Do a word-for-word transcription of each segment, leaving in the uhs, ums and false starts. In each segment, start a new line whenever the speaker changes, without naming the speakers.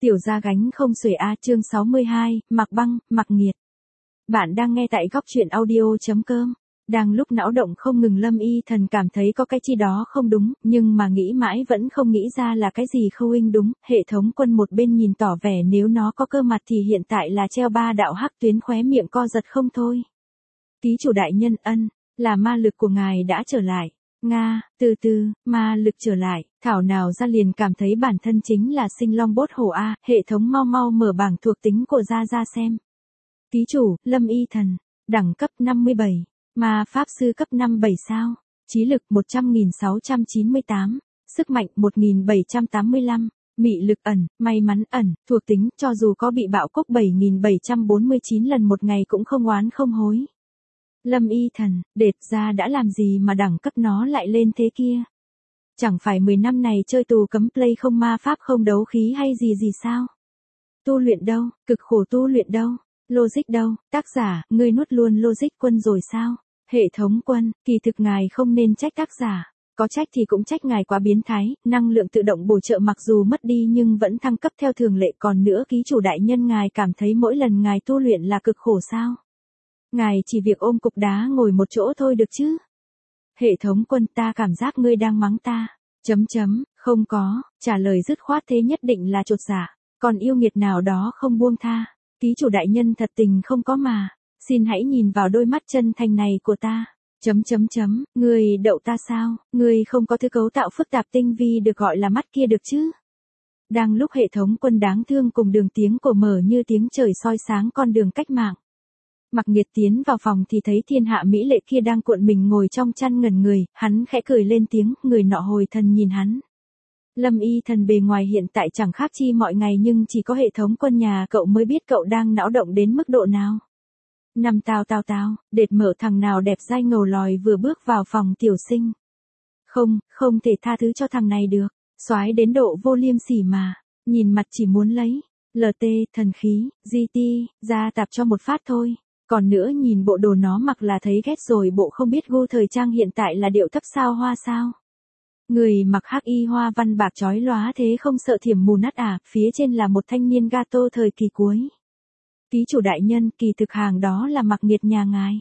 Tiểu gia gánh không xuể a chương sáu mươi hai, Mạc Băng, Mạc Nghiệt. Bạn đang nghe tại góc truyện audio.com. Đang lúc não động không ngừng, Lâm Y Thần cảm thấy có cái chi đó không đúng, nhưng mà nghĩ mãi vẫn không nghĩ ra là cái gì khâu đúng. Hệ thống quân một bên nhìn tỏ vẻ nếu nó có cơ mặt thì hiện tại là treo ba đạo hắc tuyến, khóe miệng co giật không thôi. Ký chủ đại nhân ân, là ma lực của ngài đã trở lại. Nga, từ từ, ma lực trở lại, thảo nào ra liền cảm thấy bản thân chính là sinh long bốt hổ a, hệ thống mau mau mở bảng thuộc tính của ra ra xem. Ký chủ, Lâm Y Thần, đẳng cấp năm mươi bảy, ma pháp sư cấp năm mươi bảy sao, trí lực một trăm nghìn sáu trăm chín mươi tám, sức mạnh một nghìn bảy trăm tám mươi lăm, mị lực ẩn, may mắn ẩn, thuộc tính cho dù có bị bạo cốc bảy nghìn bảy trăm bốn mươi chín lần một ngày cũng không oán không hối. Lâm Y Thần, đệt ra đã làm gì mà đẳng cấp nó lại lên thế kia? Chẳng phải mười năm này chơi tù cấm play không ma pháp không đấu khí hay gì gì sao? Tu luyện đâu, cực khổ tu luyện đâu, logic đâu, tác giả, ngươi nuốt luôn logic quân rồi sao? Hệ thống quân, kỳ thực ngài không nên trách tác giả, có trách thì cũng trách ngài quá biến thái, năng lượng tự động bổ trợ mặc dù mất đi nhưng vẫn thăng cấp theo thường lệ, còn nữa ký chủ đại nhân ngài cảm thấy mỗi lần ngài tu luyện là cực khổ sao? Ngài chỉ việc ôm cục đá ngồi một chỗ thôi được chứ? Hệ thống quân, ta cảm giác ngươi đang mắng ta. Chấm chấm, không có, trả lời dứt khoát thế nhất định là chột dạ, còn yêu nghiệt nào đó không buông tha. Ký chủ đại nhân thật tình không có mà, xin hãy nhìn vào đôi mắt chân thành này của ta. Chấm chấm chấm, ngươi đậu ta sao, ngươi không có thứ cấu tạo phức tạp tinh vi được gọi là mắt kia được chứ? Đang lúc hệ thống quân đáng thương cùng đường tiếng cổ mở như tiếng trời soi sáng con đường cách mạng. Mạc Nghiệt tiến vào phòng thì thấy thiên hạ mỹ lệ kia đang cuộn mình ngồi trong chăn ngẩn người, hắn khẽ cười lên tiếng, người nọ hồi thần nhìn hắn. Lâm Y Thần bề ngoài hiện tại chẳng khác chi mọi ngày nhưng chỉ có hệ thống quân nhà cậu mới biết cậu đang não động đến mức độ nào. Nằm tao tao tao, đệt mở thằng nào đẹp dai ngầu lòi vừa bước vào phòng tiểu sinh. Không, không thể tha thứ cho thằng này được, soái đến độ vô liêm sỉ mà, nhìn mặt chỉ muốn lấy, lờ tê, thần khí, giê tê, ra tạp cho một phát thôi. Còn nữa nhìn bộ đồ nó mặc là thấy ghét rồi, bộ không biết gu thời trang hiện tại là điệu thấp sao hoa sao. Người mặc hắc y hoa văn bạc chói lóa thế không sợ thiểm mù nát à, phía trên là một thanh niên gato thời kỳ cuối. Ký chủ đại nhân, kỳ thực hàng đó là Mạc Nghiệt nhà ngài.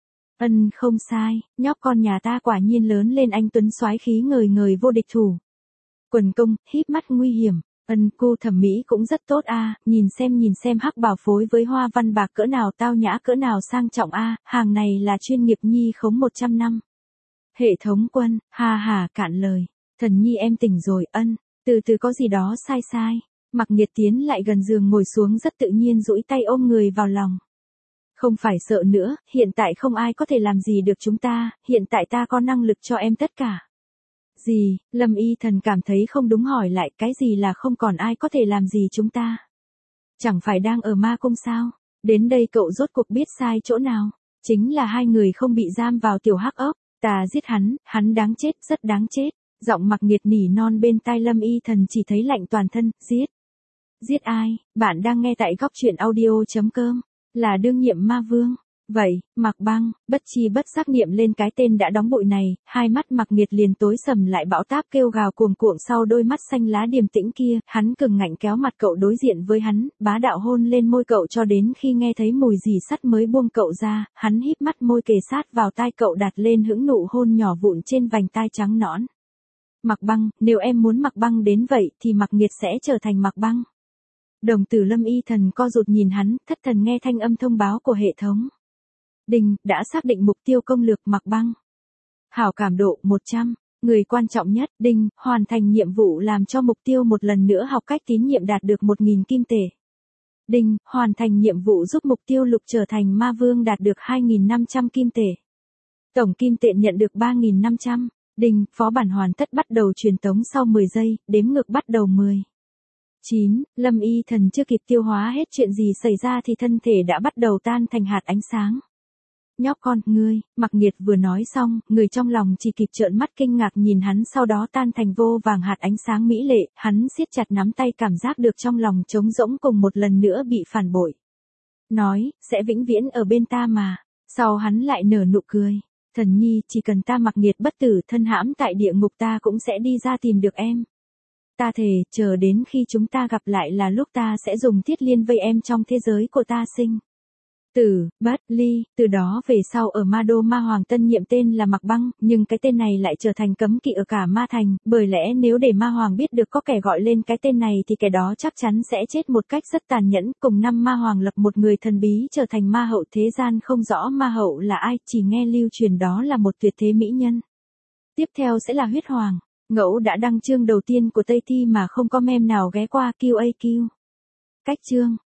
Ân, không sai, nhóc con nhà ta quả nhiên lớn lên anh tuấn soái khí ngời ngời vô địch thủ. Quần công, híp mắt nguy hiểm. Ân, cô thẩm mỹ cũng rất tốt a, à, nhìn xem nhìn xem hắc bào phối với hoa văn bạc cỡ nào tao nhã cỡ nào sang trọng a, à, hàng này là chuyên nghiệp nhi khống một trăm năm. Hệ thống quân, ha ha cạn lời, thần nhi em tỉnh rồi. Ân, từ từ có gì đó sai sai. Mạc Nghiệt tiến lại gần giường ngồi xuống rất tự nhiên duỗi tay ôm người vào lòng. Không phải sợ nữa, hiện tại không ai có thể làm gì được chúng ta, hiện tại ta có năng lực cho em tất cả. Gì, Lâm Y Thần cảm thấy không đúng hỏi lại, cái gì là không còn ai có thể làm gì chúng ta? Chẳng phải đang ở ma cung sao? Đến đây cậu rốt cuộc biết sai chỗ nào? Chính là hai người không bị giam vào tiểu hắc ốc, ta giết hắn, hắn đáng chết, rất đáng chết. Giọng Mạc Nghiệt nỉ non bên tai Lâm Y Thần chỉ thấy lạnh toàn thân, giết. Giết ai? Bạn đang nghe tại góc truyện audio.com, là đương nhiệm ma vương. Vậy, Mạc Băng, bất chi bất giác niệm lên cái tên đã đóng bụi này, hai mắt Mạc Nghiệt liền tối sầm lại, bão táp kêu gào cuồng cuộn sau đôi mắt xanh lá điềm tĩnh kia, hắn cứng ngạnh kéo mặt cậu đối diện với hắn, bá đạo hôn lên môi cậu cho đến khi nghe thấy mùi dì sắt mới buông cậu ra, hắn híp mắt môi kề sát vào tai cậu đặt lên hững nụ hôn nhỏ vụn trên vành tai trắng nõn. Mạc Băng, nếu em muốn Mạc Băng đến vậy thì Mạc Nghiệt sẽ trở thành Mạc Băng. Đồng tử Lâm Y Thần co rụt nhìn hắn, thất thần nghe thanh âm thông báo của hệ thống. Đinh, đã xác định mục tiêu công lược Mạc Băng. Hảo cảm độ một trăm, người quan trọng nhất, đinh, hoàn thành nhiệm vụ làm cho mục tiêu một lần nữa học cách tín nhiệm đạt được một nghìn kim tệ. Đinh, hoàn thành nhiệm vụ giúp mục tiêu lục trở thành ma vương đạt được hai nghìn năm trăm kim tệ. Tổng kim tệ nhận được ba nghìn năm trăm. Đinh, phó bản hoàn tất bắt đầu truyền tống sau mười giây, đếm ngược bắt đầu mười. chín, Lâm Y Thần chưa kịp tiêu hóa hết chuyện gì xảy ra thì thân thể đã bắt đầu tan thành hạt ánh sáng. Nhóc con, ngươi, Mạc Nghiệt vừa nói xong, người trong lòng chỉ kịp trợn mắt kinh ngạc nhìn hắn sau đó tan thành vô vàng hạt ánh sáng mỹ lệ, hắn siết chặt nắm tay cảm giác được trong lòng trống rỗng cùng một lần nữa bị phản bội. Nói, sẽ vĩnh viễn ở bên ta mà, sau hắn lại nở nụ cười. Thần nhi, chỉ cần ta Mạc Nghiệt bất tử thân hãm tại địa ngục ta cũng sẽ đi ra tìm được em. Ta thề, chờ đến khi chúng ta gặp lại là lúc ta sẽ dùng thiết liên vây em trong thế giới của ta sinh. Tử, bất, ly, từ đó về sau ở Ma Đô ma hoàng tân nhiệm tên là Mạc Băng, nhưng cái tên này lại trở thành cấm kỵ ở cả ma thành, bởi lẽ nếu để ma hoàng biết được có kẻ gọi lên cái tên này thì kẻ đó chắc chắn sẽ chết một cách rất tàn nhẫn. Cùng năm ma hoàng lập một người thần bí trở thành ma hậu, thế gian không rõ ma hậu là ai, chỉ nghe lưu truyền đó là một tuyệt thế mỹ nhân. Tiếp theo sẽ là huyết hoàng. Ngẫu đã đăng chương đầu tiên của Tây Thi mà không có mem nào ghé qua, Q A Q. Cách chương.